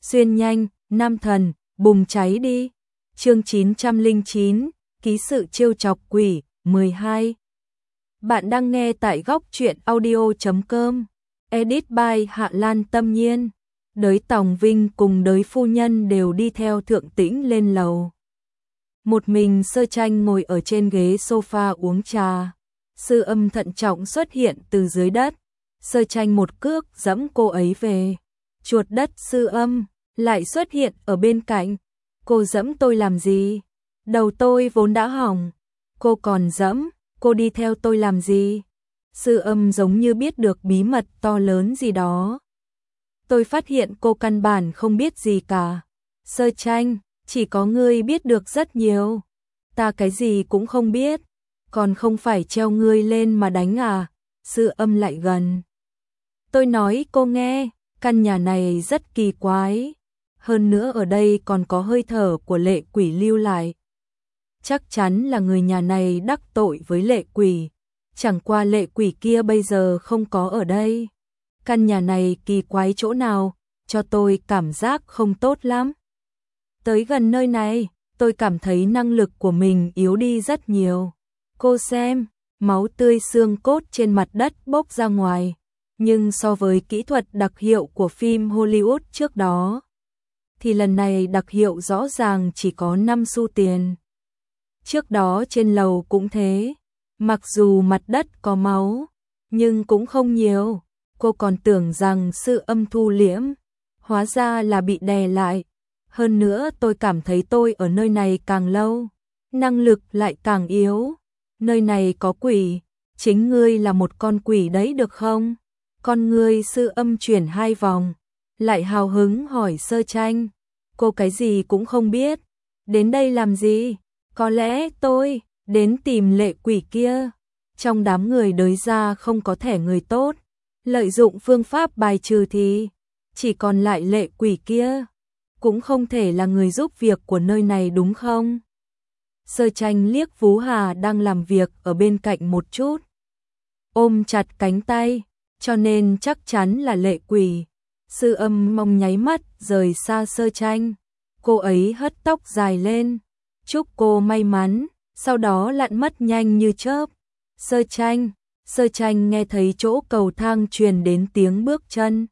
xuyên nhanh, nam thần, bùng cháy đi. Chương 909, ký sự trêu chọc quỷ, 12. Bạn đang nghe tại góc truyện audio.com. Edit by Hạ Lan Tâm Nhiên. Đới Tòng Vinh cùng đới phu nhân đều đi theo Thượng Tĩnh lên lầu. Một mình Sơ Tranh ngồi ở trên ghế sofa uống trà. Sư Âm thận trọng xuất hiện từ dưới đất. Sơ Tranh một cước giẫm cô ấy về. Chuột đất Sư Âm lại xuất hiện ở bên cạnh. Cô giẫm tôi làm gì? Đầu tôi vốn đã hỏng. Cô còn giẫm, cô đi theo tôi làm gì? Sư Âm giống như biết được bí mật to lớn gì đó. Tôi phát hiện cô căn bản không biết gì cả. Sơ Tranh, chỉ có ngươi biết được rất nhiều. Ta cái gì cũng không biết. Còn không phải treo ngươi lên mà đánh à? Sư Âm lại gần. Tôi nói cô nghe, căn nhà này rất kỳ quái. Hơn nữa ở đây còn có hơi thở của lệ quỷ lưu lại. Chắc chắn là người nhà này đắc tội với lệ quỷ. Chẳng qua lệ quỷ kia bây giờ không có ở đây. Căn nhà này kỳ quái chỗ nào, cho tôi cảm giác không tốt lắm. Tới gần nơi này, tôi cảm thấy năng lực của mình yếu đi rất nhiều. Cô xem, máu tươi xương cốt trên mặt đất bốc ra ngoài. Nhưng so với kỹ thuật đặc hiệu của phim Hollywood trước đó, thì lần này đặc hiệu rõ ràng chỉ có 5 xu tiền. Trước đó trên lầu cũng thế, mặc dù mặt đất có máu, nhưng cũng không nhiều. Cô còn tưởng rằng Sư Âm thu liễm, hóa ra là bị đè lại. Hơn nữa tôi cảm thấy tôi ở nơi này càng lâu, năng lực lại càng yếu. Nơi này có quỷ, chính ngươi là một con quỷ đấy được không? Con ngươi Sư Âm chuyển 2 vòng, lại hào hứng hỏi Sơ Tranh. Cô cái gì cũng không biết, đến đây làm gì? Có lẽ tôi đến tìm lệ quỷ kia. Trong đám người đới ra không có thẻ người tốt, lợi dụng phương pháp bài trừ thì chỉ còn lại lệ quỷ kia. Cũng không thể là người giúp việc của nơi này đúng không? Sơ Tranh liếc Vú Hà đang làm việc ở bên cạnh một chút, ôm chặt cánh tay, cho nên chắc chắn là lệ quỷ. Sư Âm mong nháy mắt rời xa Sơ Tranh. Cô ấy hất tóc dài lên, chúc cô may mắn, sau đó lặn mất nhanh như chớp. Sơ Tranh nghe thấy chỗ cầu thang truyền đến tiếng bước chân.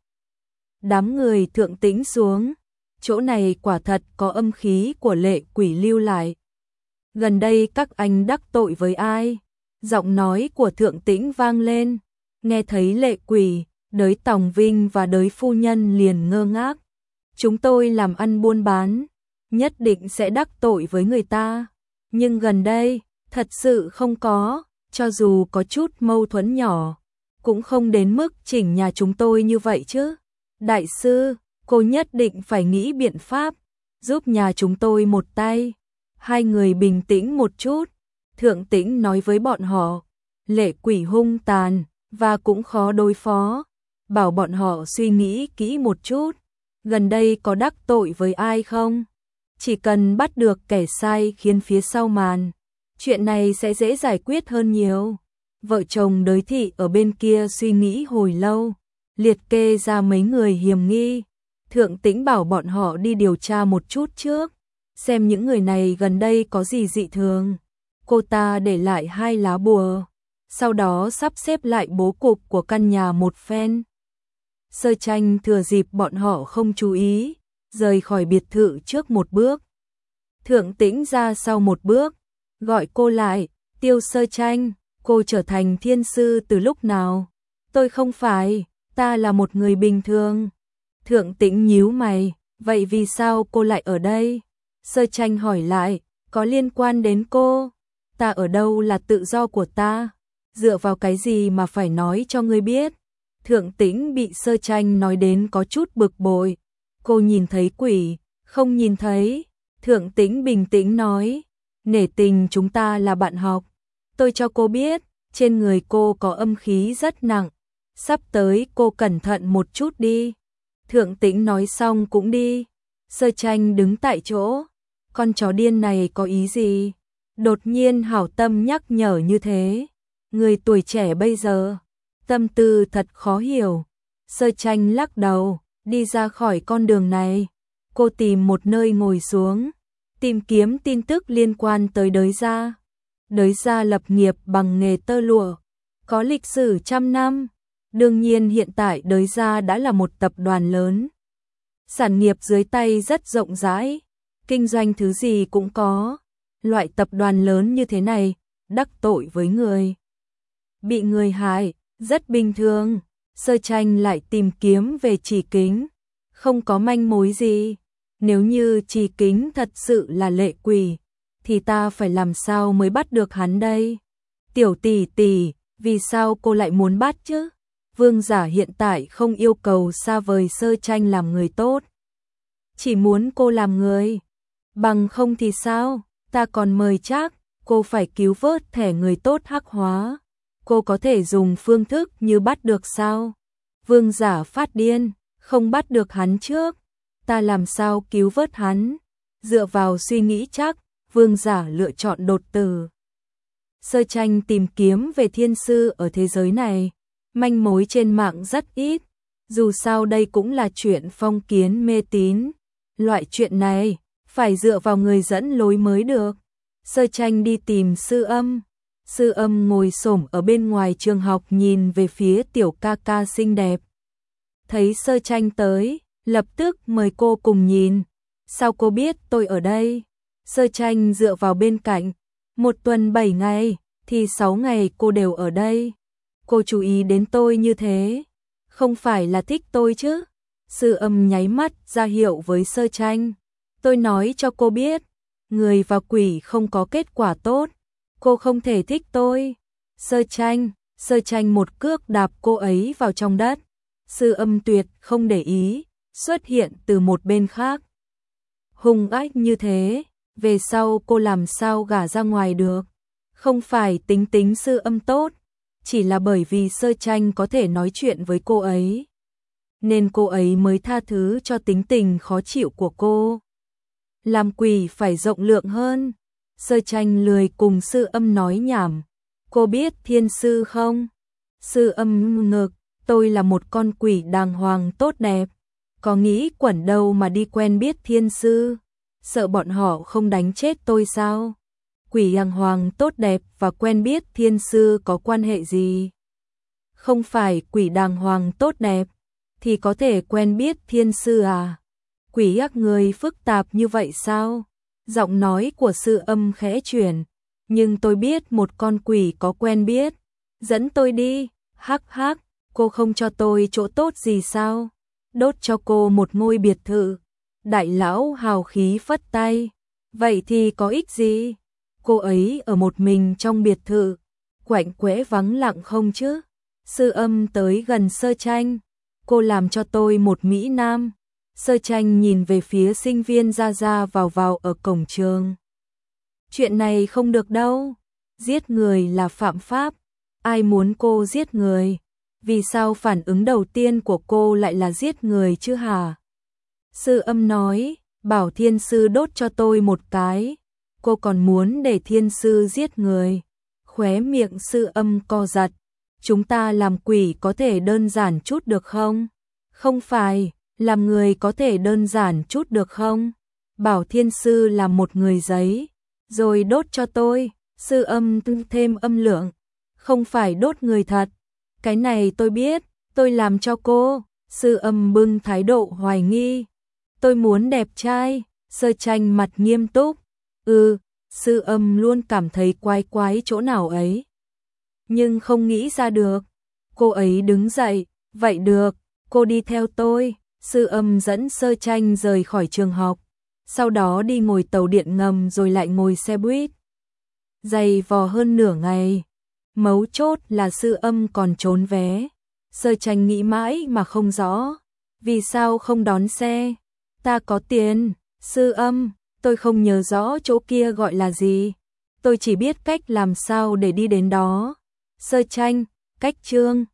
Đám người Thượng Tĩnh xuống, chỗ này quả thật có âm khí của lệ quỷ lưu lại. Gần đây các anh đắc tội với ai? Giọng nói của Thượng Tĩnh vang lên, nghe thấy lệ quỷ, đới Tòng Vinh và đới phu nhân liền ngơ ngác. Chúng tôi làm ăn buôn bán, nhất định sẽ đắc tội với người ta. Nhưng gần đây, thật sự không có, cho dù có chút mâu thuẫn nhỏ, cũng không đến mức chỉnh nhà chúng tôi như vậy chứ. Đại sư, cô nhất định phải nghĩ biện pháp, giúp nhà chúng tôi một tay. Hai người bình tĩnh một chút. Thượng Tĩnh nói với bọn họ, lệ quỷ hung tàn, và cũng khó đối phó. Bảo bọn họ suy nghĩ kỹ một chút. Gần đây có đắc tội với ai không? Chỉ cần bắt được kẻ sai khiến phía sau màn, chuyện này sẽ dễ giải quyết hơn nhiều. Vợ chồng đới thị ở bên kia suy nghĩ hồi lâu, liệt kê ra mấy người hiểm nghi. Thượng Tĩnh bảo bọn họ đi điều tra một chút trước, xem những người này gần đây có gì dị thường. Cô ta để lại 2 lá bùa, sau đó sắp xếp lại bố cục của căn nhà một phen. Sơ Tranh thừa dịp bọn họ không chú ý, rời khỏi biệt thự trước một bước. Thượng Tĩnh ra sau một bước, gọi cô lại. Tiêu Sơ Tranh, cô trở thành thiên sư từ lúc nào? Tôi không phải, ta là một người bình thường. Thượng Tĩnh nhíu mày, vậy vì sao cô lại ở đây? Sơ Tranh hỏi lại, có liên quan đến cô? Ta ở đâu là tự do của ta, dựa vào cái gì mà phải nói cho ngươi biết? Thượng Tĩnh bị Sơ Tranh nói đến có chút bực bội. Cô nhìn thấy quỷ, không nhìn thấy. Thượng Tĩnh bình tĩnh nói, nể tình chúng ta là bạn học. Tôi cho cô biết, trên người cô có âm khí rất nặng. Sắp tới cô cẩn thận một chút đi. Thượng Tĩnh nói xong cũng đi. Sơ Tranh đứng tại chỗ. Con chó điên này có ý gì? Đột nhiên hảo tâm nhắc nhở như thế. Người tuổi trẻ bây giờ, tâm tư thật khó hiểu. Sơ Tranh lắc đầu, đi ra khỏi con đường này. Cô tìm một nơi ngồi xuống, tìm kiếm tin tức liên quan tới Đới gia. Đới gia lập nghiệp bằng nghề tơ lụa, có lịch sử trăm năm. Đương nhiên hiện tại Đới gia đã là một tập đoàn lớn. Sản nghiệp dưới tay rất rộng rãi, kinh doanh thứ gì cũng có. Loại tập đoàn lớn như thế này, đắc tội với người, bị người hại, rất bình thường. Sơ Tranh lại tìm kiếm về Chỉ Kính, không có manh mối gì. Nếu như Chỉ Kính thật sự là lệ quỷ, thì ta phải làm sao mới bắt được hắn đây? Tiểu tỷ tỷ, vì sao cô lại muốn bắt chứ? Vương Giả hiện tại không yêu cầu xa vời Sơ Tranh làm người tốt, chỉ muốn cô làm người. Bằng không thì sao? Ta còn mời Trác, cô phải cứu vớt thẻ người tốt hắc hóa. Cô có thể dùng phương thức như bắt được sao? Vương Giả phát điên, không bắt được hắn trước, ta làm sao cứu vớt hắn? Dựa vào suy nghĩ chắc, Vương Giả lựa chọn đột tử. Sơ Tranh tìm kiếm về thiên sư ở thế giới này, manh mối trên mạng rất ít, dù sao đây cũng là chuyện phong kiến mê tín. Loại chuyện này, phải dựa vào người dẫn lối mới được. Sơ Tranh đi tìm Sư Âm. Sư Âm ngồi xổm ở bên ngoài trường học nhìn về phía tiểu ca ca xinh đẹp. Thấy Sơ Tranh tới, lập tức mời cô cùng nhìn. Sao cô biết tôi ở đây? Sơ Tranh dựa vào bên cạnh. 1 tuần 7 ngày, thì 6 ngày cô đều ở đây. Cô chú ý đến tôi như thế, không phải là thích tôi chứ? Sư Âm nháy mắt ra hiệu với Sơ Tranh. Tôi nói cho cô biết, người và quỷ không có kết quả tốt. Cô không thể thích tôi. Sơ Tranh một cước đạp cô ấy vào trong đất. Sư Âm tuyệt không để ý, xuất hiện từ một bên khác. Hung ác như thế, về sau cô làm sao gả ra ngoài được? Không phải tính Sư Âm tốt, chỉ là bởi vì Sơ Tranh có thể nói chuyện với cô ấy, nên cô ấy mới tha thứ cho tính tình khó chịu của cô. Làm quỷ phải rộng lượng hơn. Sơ Tranh lười cùng Sư Âm nói nhảm. Cô biết thiên sư không? Sư Âm ngực, tôi là một con quỷ đàng hoàng tốt đẹp, có nghĩ quẩn đâu mà đi quen biết thiên sư, sợ bọn họ không đánh chết tôi sao? Quỷ đàng hoàng tốt đẹp và quen biết thiên sư có quan hệ gì? Không phải quỷ đàng hoàng tốt đẹp thì có thể quen biết thiên sư à? Quỷ ác người phức tạp như vậy sao? Giọng nói của Sư Âm khẽ chuyển. Nhưng tôi biết một con quỷ có quen biết. Dẫn tôi đi. Hắc hắc, cô không cho tôi chỗ tốt gì sao? Đốt cho cô một ngôi biệt thự. Đại lão hào khí phất tay. Vậy thì có ích gì? Cô ấy ở một mình trong biệt thự, quạnh quẽ vắng lặng không chứ? Sư Âm tới gần Sơ Tranh. Cô làm cho tôi một mỹ nam. Sơ Tranh nhìn về phía sinh viên ra vào ở cổng trường. Chuyện này không được đâu. Giết người là phạm pháp. Ai muốn cô giết người? Vì sao phản ứng đầu tiên của cô lại là giết người chứ hả? Sư Âm nói, bảo thiên sư đốt cho tôi một cái. Cô còn muốn để thiên sư giết người. Khóe miệng Sư Âm co giật. Chúng ta làm quỷ có thể đơn giản chút được không? Không phải, làm người có thể đơn giản chút được không? Bảo thiên sư làm một người giấy, rồi đốt cho tôi. Sư Âm thêm âm lượng. Không phải đốt người thật. Cái này tôi biết, tôi làm cho cô. Sư Âm bưng thái độ hoài nghi. Tôi muốn đẹp trai. Sơ Tranh mặt nghiêm túc. Sư Âm luôn cảm thấy quái chỗ nào ấy, nhưng không nghĩ ra được. Cô ấy đứng dậy, vậy được, cô đi theo tôi. Sư Âm dẫn Sơ Tranh rời khỏi trường học, sau đó đi ngồi tàu điện ngầm rồi lại ngồi xe buýt. Dày vò hơn nửa ngày, mấu chốt là Sư Âm còn trốn vé. Sơ Tranh nghĩ mãi mà không rõ, vì sao không đón xe? Ta có tiền. Sư Âm, tôi không nhớ rõ chỗ kia gọi là gì. Tôi chỉ biết cách làm sao để đi đến đó. Sơ Tranh, cách Trương